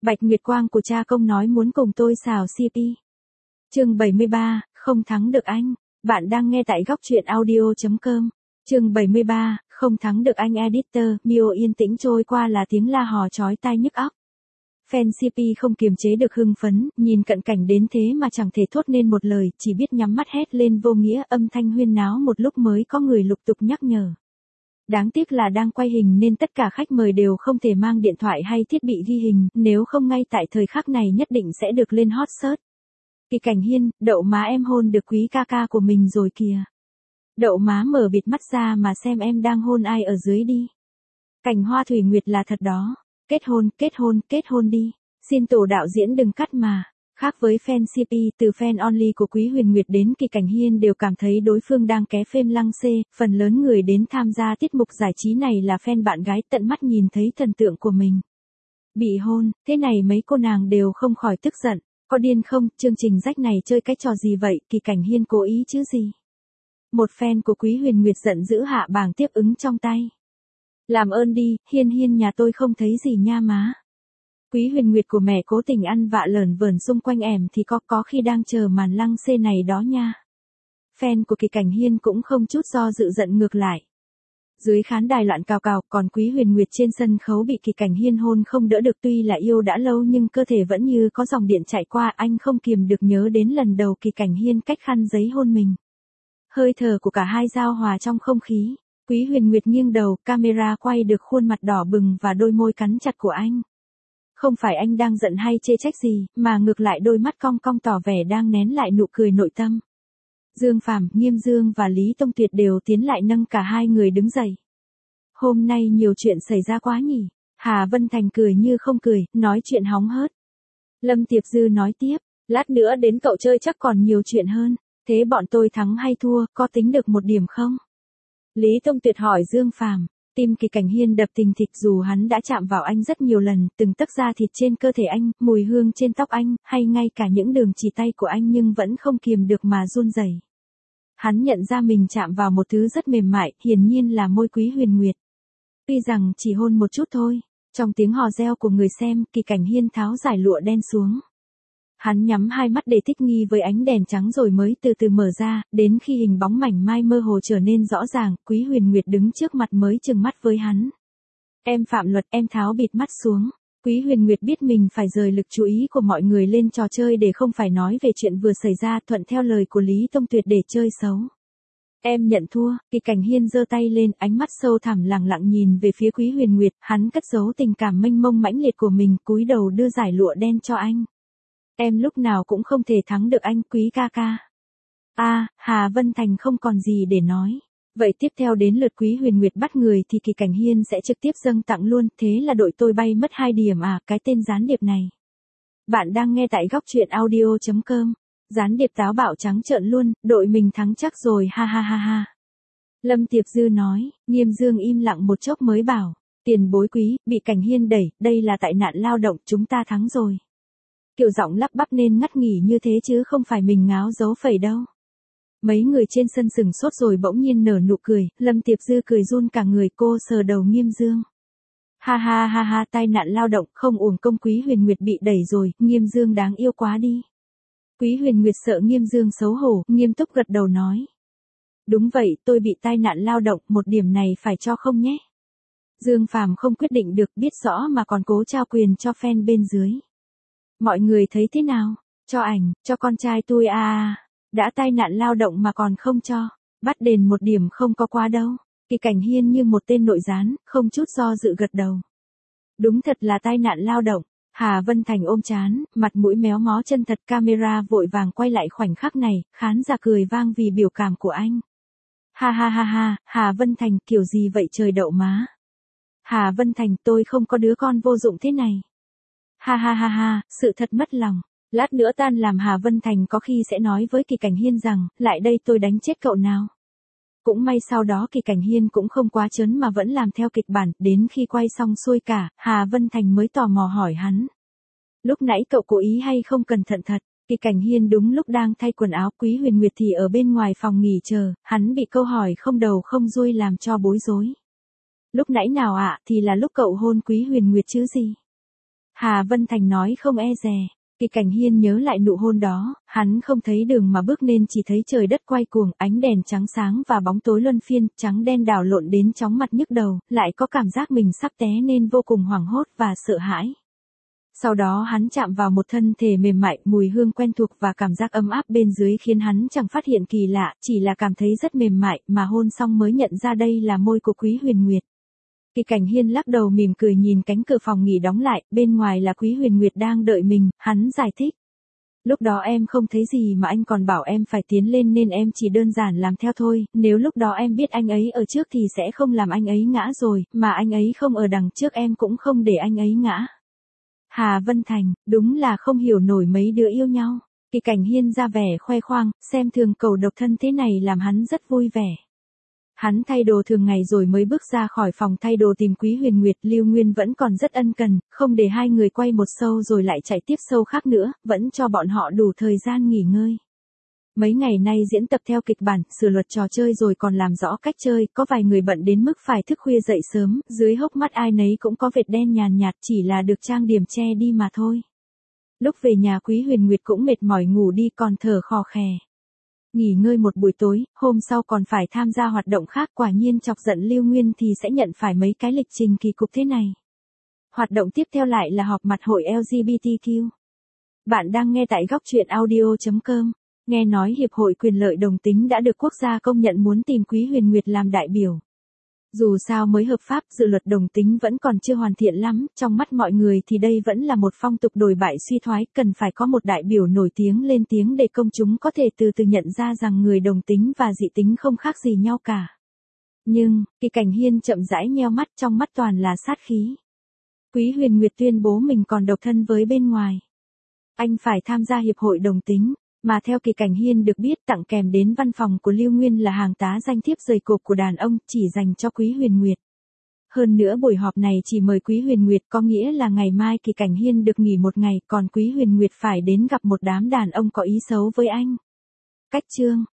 Bạch Nguyệt Quang của cha công nói muốn cùng tôi xào CP. Chương 73, không thắng được anh. Bạn đang nghe tại góc truyện audio.com. Chương 73, không thắng được anh editor. Mio yên tĩnh trôi qua là tiếng la hò chói tai nhức óc. Fan CP không kiềm chế được hưng phấn, nhìn cận cảnh đến thế mà chẳng thể thốt nên một lời, chỉ biết nhắm mắt hét lên vô nghĩa, âm thanh huyên náo một lúc mới có người lục tục nhắc nhở. Đáng tiếc là đang quay hình nên tất cả khách mời đều không thể mang điện thoại hay thiết bị ghi hình, nếu không ngay tại thời khắc này nhất định sẽ được lên hot search. Kỳ Cảnh Hiên, đậu má em hôn được quý ca ca của mình rồi kìa. Đậu má mở bịt mắt ra mà xem em đang hôn ai ở dưới đi. Cảnh Hoa Thủy Nguyệt là thật đó. Kết hôn đi. Xin tổ đạo diễn đừng cắt mà. Khác với fan CP, từ fan only của Quý Huyền Nguyệt đến Kỳ Cảnh Hiên đều cảm thấy đối phương đang ké phêm lăng xê, phần lớn người đến tham gia tiết mục giải trí này là fan bạn gái tận mắt nhìn thấy thần tượng của mình bị hôn, thế này mấy cô nàng đều không khỏi tức giận. Có điên không, chương trình rách này chơi cái trò gì vậy, Kỳ Cảnh Hiên cố ý chứ gì. Một fan của Quý Huyền Nguyệt giận dữ hạ bảng tiếp ứng trong tay. Làm ơn đi, Hiên nhà tôi không thấy gì nha má. Quý Huyền Nguyệt của mẹ cố tình ăn vạ lởn vởn xung quanh em thì có khi đang chờ màn lăng xê này đó nha. Fan của Kỳ Cảnh Hiên cũng không chút do dự giận ngược lại. Dưới khán đài loạn cào cào, còn Quý Huyền Nguyệt trên sân khấu bị Kỳ Cảnh Hiên hôn không đỡ được, tuy là yêu đã lâu nhưng cơ thể vẫn như có dòng điện chạy qua, anh không kiềm được nhớ đến lần đầu Kỳ Cảnh Hiên cách khăn giấy hôn mình. Hơi thở của cả hai giao hòa trong không khí. Quý Huyền Nguyệt nghiêng đầu, camera quay được khuôn mặt đỏ bừng và đôi môi cắn chặt của anh. Không phải anh đang giận hay chê trách gì, mà ngược lại đôi mắt cong cong tỏ vẻ đang nén lại nụ cười nội tâm. Dương Phàm, Nghiêm Dương và Lý Tông Tuyệt đều tiến lại nâng cả hai người đứng dậy. Hôm nay nhiều chuyện xảy ra quá nhỉ. Hà Vân Thành cười như không cười, nói chuyện hóng hớt. Lâm Tiệp Dư nói tiếp, lát nữa đến cậu chơi chắc còn nhiều chuyện hơn. Thế bọn tôi thắng hay thua, có tính được một điểm không? Lý Tông Tuyệt hỏi Dương Phàm. Tim Kỳ Cảnh Hiên đập thình thịch, dù hắn đã chạm vào anh rất nhiều lần, từng tấc da thịt trên cơ thể anh, mùi hương trên tóc anh, hay ngay cả những đường chỉ tay của anh nhưng vẫn không kiềm được mà run rẩy. Hắn nhận ra mình chạm vào một thứ rất mềm mại, hiển nhiên là môi Quý Huyền Nguyệt. Tuy rằng chỉ hôn một chút thôi, trong tiếng hò reo của người xem, Kỳ Cảnh Hiên tháo dải lụa đen xuống. Hắn nhắm hai mắt để thích nghi với ánh đèn trắng rồi mới từ từ mở ra, đến khi hình bóng mảnh mai mơ hồ trở nên rõ ràng, Quý Huyền Nguyệt đứng trước mặt mới trừng mắt với hắn. Em phạm luật, em tháo bịt mắt xuống. Quý Huyền Nguyệt biết mình phải rời lực chú ý của mọi người lên trò chơi để không phải nói về chuyện vừa xảy ra, thuận theo lời của Lý Tông Tuyệt để chơi xấu. Em nhận thua. Kỳ Cảnh Hiên giơ tay lên, ánh mắt sâu thẳm lẳng lặng nhìn về phía Quý Huyền Nguyệt, hắn cất giấu tình cảm mênh mông mãnh liệt của mình, cúi đầu đưa dải lụa đen cho anh. Em lúc nào cũng không thể thắng được anh, Quý ca ca. Hà Vân Thành không còn gì để nói. Vậy tiếp theo đến lượt Quý Huyền Nguyệt bắt người thì Kỳ Cảnh Hiên sẽ trực tiếp dâng tặng luôn, thế là đội tôi bay mất 2 điểm à, cái tên gián điệp này. Bạn đang nghe tại góc truyện audio.com. Gián điệp táo bạo trắng trợn luôn, đội mình thắng chắc rồi, ha ha ha ha. Lâm Tiệp Dư nói, Nghiêm Dương im lặng một chốc mới bảo, tiền bối Quý, bị Cảnh Hiên đẩy, đây là tại nạn lao động, chúng ta thắng rồi. Kiểu giọng lắp bắp nên ngắt nghỉ như thế chứ không phải mình ngáo dấu phẩy đâu. Mấy người trên sân sừng sốt rồi bỗng nhiên nở nụ cười, Lâm Tiệp Dư cười run cả người, cô sờ đầu Nghiêm Dương. Ha ha ha ha, tai nạn lao động, không uổng công Quý Huyền Nguyệt bị đẩy rồi, Nghiêm Dương đáng yêu quá đi. Quý Huyền Nguyệt sợ Nghiêm Dương xấu hổ, nghiêm túc gật đầu nói. Đúng vậy, tôi bị tai nạn lao động, một điểm này phải cho không nhé. Dương Phàm không quyết định được, biết rõ mà còn cố trao quyền cho fan bên dưới. Mọi người thấy thế nào? Cho ảnh, cho con trai tôi à. Đã tai nạn lao động mà còn không cho. Bắt đền một điểm không có quá đâu. Kỳ Cảnh Hiên như một tên nội gián, không chút do dự gật đầu. Đúng thật là tai nạn lao động. Hà Vân Thành ôm trán, mặt mũi méo mó chân thật, camera vội vàng quay lại khoảnh khắc này, khán giả cười vang vì biểu cảm của anh. Ha ha ha ha, Hà Vân Thành, kiểu gì vậy trời đậu má. Hà Vân Thành, tôi không có đứa con vô dụng thế này. Ha ha ha ha, sự thật mất lòng. Lát nữa tan làm Hà Vân Thành có khi sẽ nói với Kỳ Cảnh Hiên rằng, lại đây tôi đánh chết cậu nào. Cũng may sau đó Kỳ Cảnh Hiên cũng không quá trớn mà vẫn làm theo kịch bản, đến khi quay xong xuôi cả, Hà Vân Thành mới tò mò hỏi hắn. Lúc nãy cậu cố ý hay không cẩn thận thật? Kỳ Cảnh Hiên đúng lúc đang thay quần áo, Quý Huyền Nguyệt thì ở bên ngoài phòng nghỉ chờ, hắn bị câu hỏi không đầu không xuôi làm cho bối rối. Lúc nãy nào ạ, thì là lúc cậu hôn Quý Huyền Nguyệt chứ gì? Hà Vân Thành nói không e dè. Kỳ Cảnh Hiên nhớ lại nụ hôn đó, hắn không thấy đường mà bước nên chỉ thấy trời đất quay cuồng, ánh đèn trắng sáng và bóng tối luân phiên, trắng đen đảo lộn đến chóng mặt nhức đầu, lại có cảm giác mình sắp té nên vô cùng hoảng hốt và sợ hãi. Sau đó hắn chạm vào một thân thể mềm mại, mùi hương quen thuộc và cảm giác ấm áp bên dưới khiến hắn chẳng phát hiện kỳ lạ, chỉ là cảm thấy rất mềm mại, mà hôn xong mới nhận ra đây là môi của Quý Huyền Nguyệt. Kỳ Cảnh Hiên lắc đầu mỉm cười nhìn cánh cửa phòng nghỉ đóng lại, bên ngoài là Quý Huyền Nguyệt đang đợi mình, hắn giải thích. Lúc đó em không thấy gì mà anh còn bảo em phải tiến lên nên em chỉ đơn giản làm theo thôi, nếu lúc đó em biết anh ấy ở trước thì sẽ không làm anh ấy ngã rồi, mà anh ấy không ở đằng trước em cũng không để anh ấy ngã. Hà Vân Thành, đúng là không hiểu nổi mấy đứa yêu nhau. Kỳ Cảnh Hiên ra vẻ khoe khoang, xem thường cầu độc thân thế này làm hắn rất vui vẻ. Hắn thay đồ thường ngày rồi mới bước ra khỏi phòng thay đồ tìm Quý Huyền Nguyệt. Lưu Nguyên vẫn còn rất ân cần, không để hai người quay một show rồi lại chạy tiếp show khác nữa, vẫn cho bọn họ đủ thời gian nghỉ ngơi. Mấy ngày nay diễn tập theo kịch bản, sửa luật trò chơi rồi còn làm rõ cách chơi, có vài người bận đến mức phải thức khuya dậy sớm, dưới hốc mắt ai nấy cũng có vệt đen nhàn nhạt, chỉ là được trang điểm che đi mà thôi. Lúc về nhà Quý Huyền Nguyệt cũng mệt mỏi ngủ đi còn thở khò khè. Nghỉ ngơi một buổi tối, hôm sau còn phải tham gia hoạt động khác, quả nhiên chọc giận Lưu Nguyên thì sẽ nhận phải mấy cái lịch trình kỳ cục thế này. Hoạt động tiếp theo lại là họp mặt hội LGBTQ. Bạn đang nghe tại góc truyện audio.com. Nghe nói Hiệp hội Quyền lợi Đồng tính đã được quốc gia công nhận muốn tìm Quý Huyền Nguyệt làm đại biểu. Dù sao mới hợp pháp, dự luật đồng tính vẫn còn chưa hoàn thiện lắm, trong mắt mọi người thì đây vẫn là một phong tục đồi bại suy thoái, cần phải có một đại biểu nổi tiếng lên tiếng để công chúng có thể từ từ nhận ra rằng người đồng tính và dị tính không khác gì nhau cả. Nhưng, Kỳ Cảnh Hiên chậm rãi nheo mắt, trong mắt toàn là sát khí. Quý Huyền Nguyệt tuyên bố mình còn độc thân với bên ngoài. Anh phải tham gia Hiệp hội Đồng tính. Mà theo Kỳ Cảnh Hiên được biết, tặng kèm đến văn phòng của Lưu Nguyên là hàng tá danh thiếp dày cộp của đàn ông, chỉ dành cho Quý Huyền Nguyệt. Hơn nữa buổi họp này chỉ mời Quý Huyền Nguyệt, có nghĩa là ngày mai Kỳ Cảnh Hiên được nghỉ một ngày, còn Quý Huyền Nguyệt phải đến gặp một đám đàn ông có ý xấu với anh. Cách chương